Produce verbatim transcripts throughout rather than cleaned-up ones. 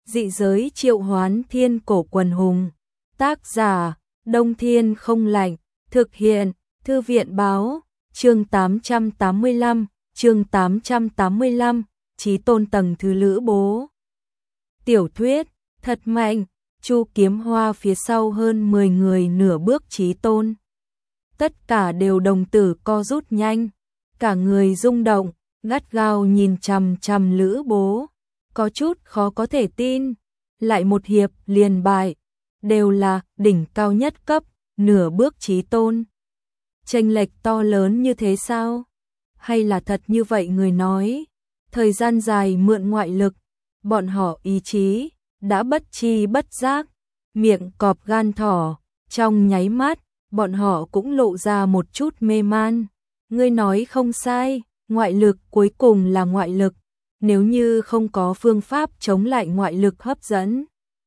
Dị giới triệu hoán thiên cổ quần hùng. Tác giả, Đông Thiên không lạnh. Thực hiện, Thư viện báo. Chương tám trăm tám mươi lăm, chương tám trăm tám mươi lăm, Chí tôn tầng thứ Lữ Bố. Tiểu thuyết, thật mạnh, Chu Kiếm Hoa phía sau hơn mười người nửa bước chí tôn. Tất cả đều đồng tử co rút nhanh, cả người rung động, gắt gao nhìn chằm chằm Lữ Bố, có chút khó có thể tin, lại một hiệp liền bại, đều là đỉnh cao nhất cấp, nửa bước chí tôn. Chênh lệch to lớn như thế sao? Hay là thật như vậy người nói, thời gian dài mượn ngoại lực, bọn họ ý chí đã bất chi bất giác, miệng cọp gan thỏ, trong nháy mắt, bọn họ cũng lộ ra một chút mê man. Ngươi nói không sai, ngoại lực cuối cùng là ngoại lực, nếu như không có phương pháp chống lại ngoại lực hấp dẫn,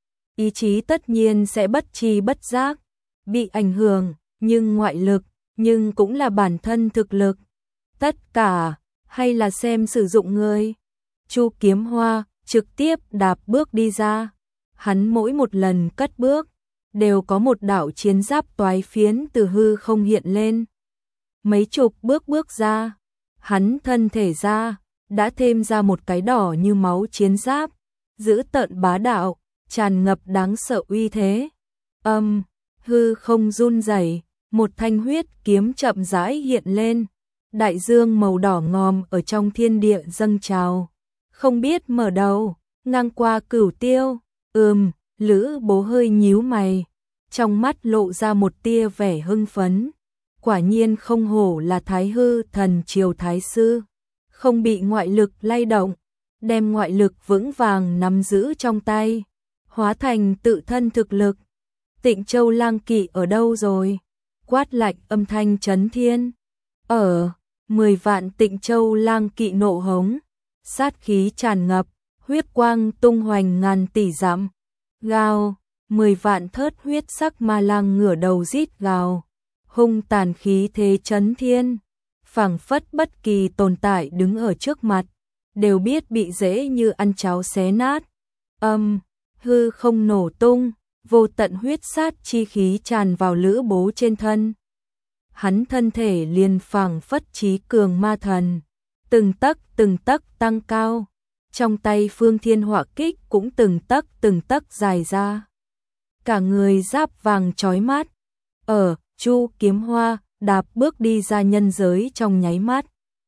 ý chí tất nhiên sẽ bất chi bất giác bị ảnh hưởng, nhưng ngoại lực, nhưng cũng là bản thân thực lực. Tất cả, hay là xem sử dụng ngươi. Chu Kiếm Hoa trực tiếp đạp bước đi ra. Hắn mỗi một lần cất bước, đều có một đạo chiến giáp toái phiến từ hư không hiện lên. Mấy chục bước bước ra, hắn thân thể ra, đã thêm ra một cái đỏ như máu chiến giáp, dữ tợn bá đạo, tràn ngập đáng sợ uy thế. Âm, hư không run rẩy, một thanh huyết kiếm chậm rãi hiện lên, đại dương màu đỏ ngòm ở trong thiên địa dâng trào, không biết mở đầu, ngang qua cửu tiêu. Ừm, Lữ Bố hơi nhíu mày, trong mắt lộ ra một tia vẻ hưng phấn. Quả nhiên không hổ là Thái Hư Thần Triều Thái Sư, không bị ngoại lực lay động, đem ngoại lực vững vàng nắm giữ trong tay, hóa thành tự thân thực lực. Tịnh Châu Lang Kỵ ở đâu rồi? Quát lạnh âm thanh chấn thiên. Ở, mười vạn Tịnh Châu Lang Kỵ nộ hống, sát khí tràn ngập, huyết quang tung hoành ngàn tỷ dặm. Gào, mười vạn thớt huyết sắc ma lang ngửa đầu rít gào, hung tàn khí thế chấn thiên, phảng phất bất kỳ tồn tại đứng ở trước mặt, đều biết bị dễ như ăn cháo xé nát. Âm, hư không nổ tung, vô tận huyết sát chi khí tràn vào Lữ Bố trên thân. Hắn thân thể liền phảng phất chí cường ma thần, từng tấc từng tấc tăng cao. Trong tay Phương Thiên Họa Kích cũng từng tấc từng tấc dài ra. Cả người giáp vàng chói mắt. Ở, Chu Kiếm Hoa đạp bước đi ra nhân giới trong nháy mắt.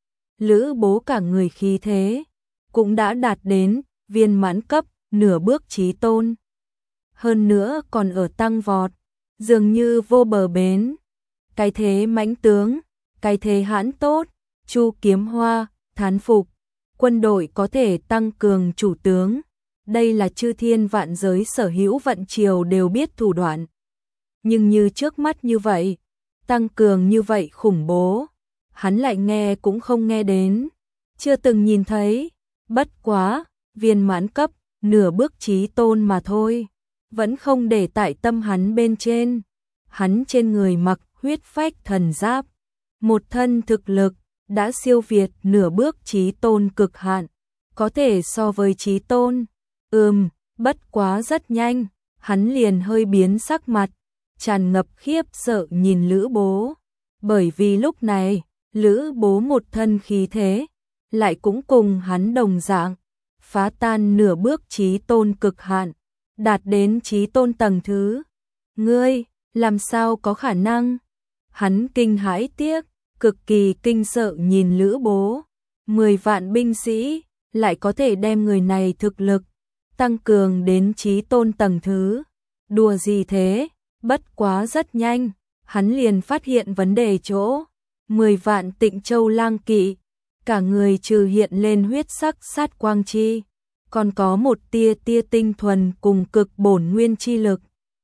Lữ Bố cả người khí thế, cũng đã đạt đến viên mãn cấp, nửa bước chí tôn. Hơn nữa còn ở tăng vọt, dường như vô bờ bến. Cái thế mãnh tướng, cái thế hãn tốt, Chu Kiếm Hoa thán phục. Quân đội có thể tăng cường chủ tướng, đây là chư thiên vạn giới sở hữu vận triều đều biết thủ đoạn. Nhưng như trước mắt như vậy, tăng cường như vậy khủng bố, hắn lại nghe cũng không nghe đến, chưa từng nhìn thấy. Bất quá, viên mãn cấp, nửa bước chí tôn mà thôi, vẫn không để tại tâm hắn bên trên. Hắn trên người mặc huyết phách thần giáp, một thân thực lực đã siêu việt nửa bước chí tôn cực hạn, có thể so với chí tôn. Ừm, bất quá rất nhanh, hắn liền hơi biến sắc mặt, tràn ngập khiếp sợ nhìn Lữ Bố, bởi vì lúc này, Lữ Bố một thân khí thế, lại cũng cùng hắn đồng dạng, phá tan nửa bước chí tôn cực hạn, đạt đến chí tôn tầng thứ. Ngươi, làm sao có khả năng? Hắn kinh hãi tiếc, cực kỳ kinh sợ nhìn Lữ Bố, mười vạn binh sĩ, lại có thể đem người này thực lực tăng cường đến chí tôn tầng thứ. Đùa gì thế? Bất quá rất nhanh, hắn liền phát hiện vấn đề chỗ, mười vạn Tịnh Châu Lang Kỵ, cả người trừ hiện lên huyết sắc sát quang chi, còn có một tia tia tinh thuần cùng cực bổn nguyên chi lực.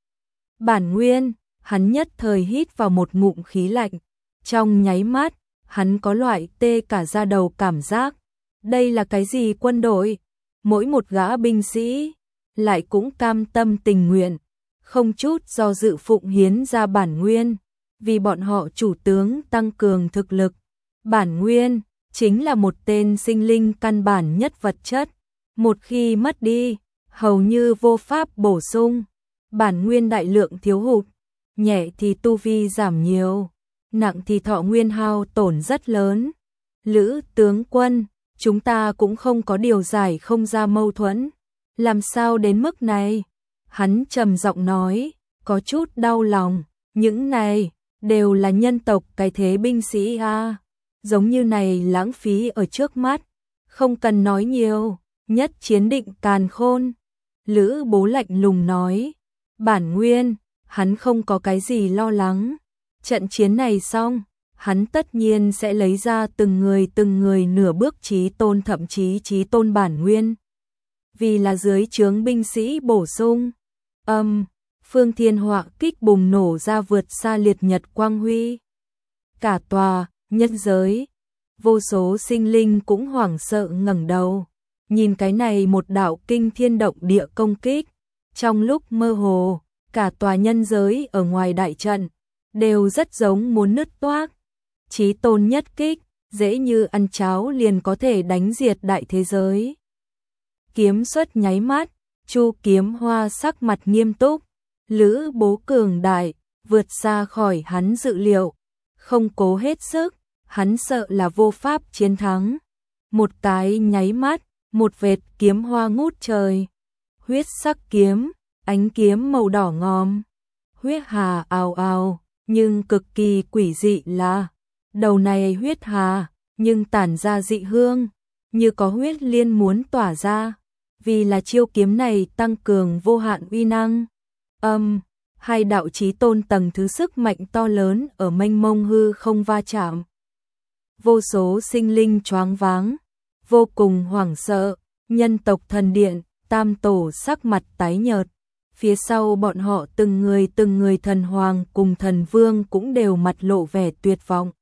Bản nguyên, hắn nhất thời hít vào một ngụm khí lạnh. Trong nháy mắt, hắn có loại tê cả da đầu cảm giác. Đây là cái gì quân đội? Mỗi một gã binh sĩ, lại cũng cam tâm tình nguyện, không chút do dự phụng hiến ra bản nguyên, vì bọn họ chủ tướng tăng cường thực lực. Bản nguyên, chính là một tên sinh linh căn bản nhất vật chất. Một khi mất đi, hầu như vô pháp bổ sung, bản nguyên đại lượng thiếu hụt, nhẹ thì tu vi giảm nhiều, nặng thì thọ nguyên hao tổn rất lớn. Lữ tướng quân, chúng ta cũng không có điều giải không ra mâu thuẫn, làm sao đến mức này? Hắn trầm giọng nói, có chút đau lòng, những này đều là nhân tộc cái thế binh sĩ a, giống như này lãng phí ở trước mắt, không cần nói nhiều, nhất chiến định càn khôn. Lữ Bố lạnh lùng nói, bản nguyên, hắn không có cái gì lo lắng, trận chiến này xong, hắn tất nhiên sẽ lấy ra từng người từng người nửa bước chí tôn thậm chí chí tôn bản nguyên. Vì là dưới trướng binh sĩ bổ sung, âm, phương thiên họa kích bùng nổ ra vượt xa liệt nhật quang huy. Cả tòa, nhân giới, vô số sinh linh cũng hoảng sợ ngẩng đầu, nhìn cái này một đạo kinh thiên động địa công kích. Trong lúc mơ hồ, cả tòa nhân giới ở ngoài đại trận, đều rất giống muốn nứt toác. Chí tôn nhất kích, dễ như ăn cháo liền có thể đánh diệt đại thế giới. Kiếm xuất nháy mắt, Chu Kiếm Hoa sắc mặt nghiêm túc, Lữ Bố cường đại, vượt xa khỏi hắn dự liệu, không cố hết sức, hắn sợ là vô pháp chiến thắng. Một cái nháy mắt, một vệt kiếm hoa ngút trời, huyết sắc kiếm, ánh kiếm màu đỏ ngòm, huyết hà ào ào, nhưng cực kỳ quỷ dị là, đầu này huyết hà, nhưng tản ra dị hương, như có huyết liên muốn tỏa ra, vì là chiêu kiếm này tăng cường vô hạn uy năng. Âm, hai đạo chí tôn tầng thứ sức mạnh to lớn ở mênh mông hư không va chạm. Vô số sinh linh choáng váng, vô cùng hoảng sợ, nhân tộc thần điện, tam tổ sắc mặt tái nhợt. Phía sau bọn họ từng người từng người thần hoàng cùng thần vương cũng đều mặt lộ vẻ tuyệt vọng.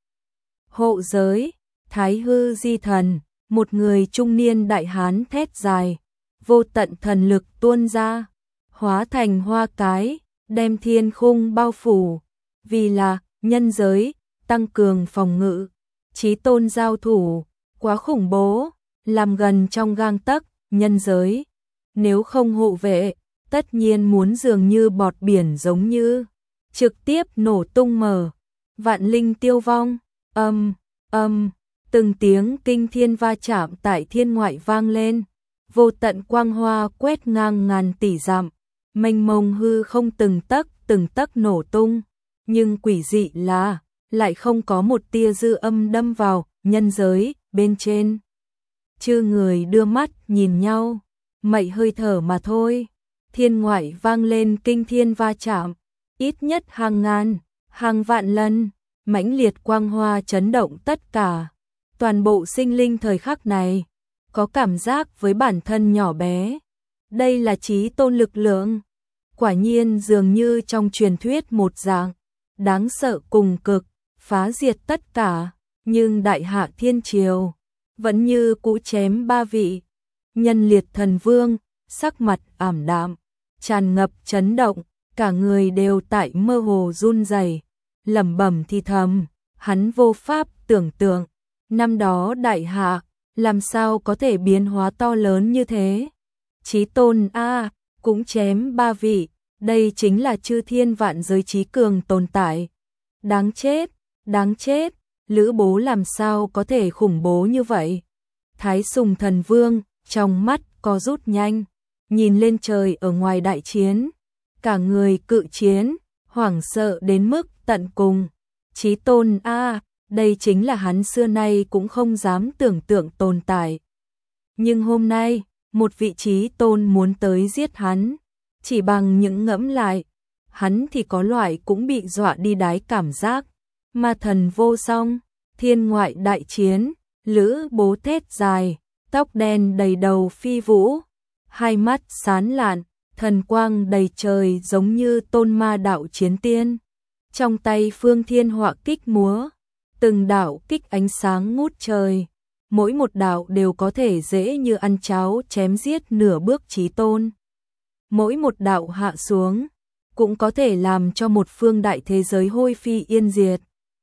Hộ giới, Thái Hư Di Thần, một người trung niên đại hán thét dài, vô tận thần lực tuôn ra, hóa thành hoa cái, đem thiên khung bao phủ, vì là nhân giới, tăng cường phòng ngự, chí tôn giao thủ, quá khủng bố, làm gần trong gang tấc, nhân giới, nếu không hộ vệ, tất nhiên muốn dường như bọt biển giống như, trực tiếp nổ tung mở, vạn linh tiêu vong, âm, âm, từng tiếng kinh thiên va chạm tại thiên ngoại vang lên, vô tận quang hoa quét ngang ngàn tỷ dặm, mênh mông hư không từng tấc từng tấc nổ tung, nhưng quỷ dị là, lại không có một tia dư âm đâm vào, nhân giới, bên trên. Chư người đưa mắt nhìn nhau, mậy hơi thở mà thôi. Thiên ngoại vang lên kinh thiên va chạm, ít nhất hàng ngàn, hàng vạn lần, mãnh liệt quang hoa chấn động tất cả. Toàn bộ sinh linh thời khắc này, có cảm giác với bản thân nhỏ bé. Đây là chí tôn lực lượng. Quả nhiên dường như trong truyền thuyết một dạng, đáng sợ cùng cực, phá diệt tất cả. Nhưng đại hạ thiên triều, vẫn như cũ chém ba vị. Nhân liệt thần vương, sắc mặt ảm đạm, tràn ngập chấn động, cả người đều tại mơ hồ run rẩy, lẩm bẩm thì thầm, hắn vô pháp tưởng tượng, năm đó đại hạ, làm sao có thể biến hóa to lớn như thế? Chí tôn a, cũng chém ba vị, đây chính là chư thiên vạn giới chí cường tồn tại. Đáng chết, đáng chết, Lữ Bố làm sao có thể khủng bố như vậy? Thái Sùng thần vương, trong mắt co rút nhanh, nhìn lên trời ở ngoài đại chiến, cả người cự chiến, hoảng sợ đến mức tận cùng. Chí tôn a, đây chính là hắn xưa nay cũng không dám tưởng tượng tồn tại. Nhưng hôm nay, một vị chí tôn muốn tới giết hắn, chỉ bằng những ngẫm lại, hắn thì có loại cũng bị dọa đi đái cảm giác. Ma thần vô song, thiên ngoại đại chiến, Lữ Bố thét dài, tóc đen đầy đầu phi vũ, hai mắt sáng lạn, thần quang đầy trời giống như tôn ma đạo chiến tiên. Trong tay phương thiên họa kích múa, từng đạo kích ánh sáng ngút trời, mỗi một đạo đều có thể dễ như ăn cháo chém giết nửa bước chí tôn. Mỗi một đạo hạ xuống, cũng có thể làm cho một phương đại thế giới hôi phi yên diệt.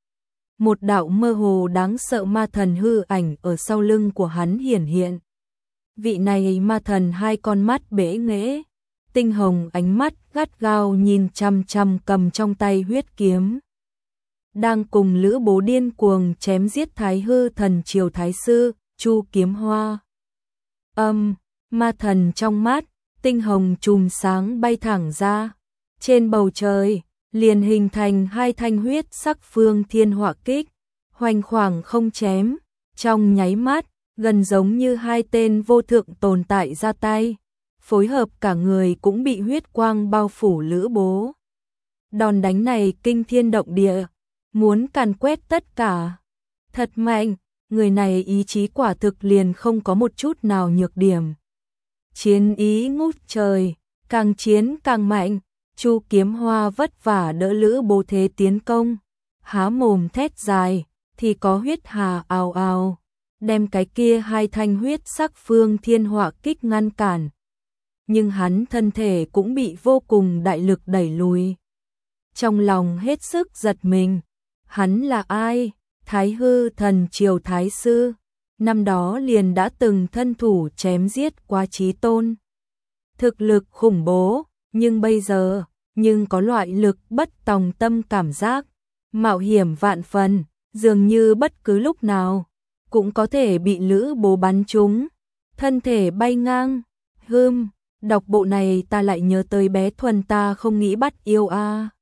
Một đạo mơ hồ đáng sợ ma thần hư ảnh ở sau lưng của hắn hiển hiện. vị này ma thần hai con mắt bể nghễ, tinh hồng ánh mắt gắt gao nhìn chằm chằm cầm trong tay huyết kiếm. Đang cùng Lữ Bố điên cuồng chém giết Thái Hư thần triều thái sư, Chu Kiếm Hoa. Âm, ma thần trong mắt, tinh hồng chùm sáng bay thẳng ra. Trên bầu trời, liền hình thành hai thanh huyết sắc phương thiên hỏa kích, hoành khoảng không chém, trong nháy mắt, gần giống như hai tên vô thượng tồn tại ra tay, phối hợp cả người cũng bị huyết quang bao phủ Lữ Bố. Đòn đánh này kinh thiên động địa, muốn càn quét tất cả. Thật mạnh, người này ý chí quả thực liền không có một chút nào nhược điểm. Chiến ý ngút trời, càng chiến càng mạnh, Chu Kiếm Hoa vất vả đỡ Lữ Bố thế tiến công, há mồm thét dài, thì có huyết hà ào ào, đem cái kia hai thanh huyết sắc phương thiên hỏa kích ngăn cản. Nhưng hắn thân thể cũng bị vô cùng đại lực đẩy lùi. Trong lòng hết sức giật mình, hắn là ai? Thái Hư thần triều thái sư, năm đó liền đã từng thân thủ chém giết quá chí tôn. Thực lực khủng bố, nhưng bây giờ, nhưng có loại lực bất tòng tâm cảm giác, mạo hiểm vạn phần, dường như bất cứ lúc nào cũng có thể bị Lữ Bố bắn trúng, thân thể bay ngang. Hừm, đọc bộ này ta lại nhớ tới bé Thuần ta không nghĩ bắt yêu a. À.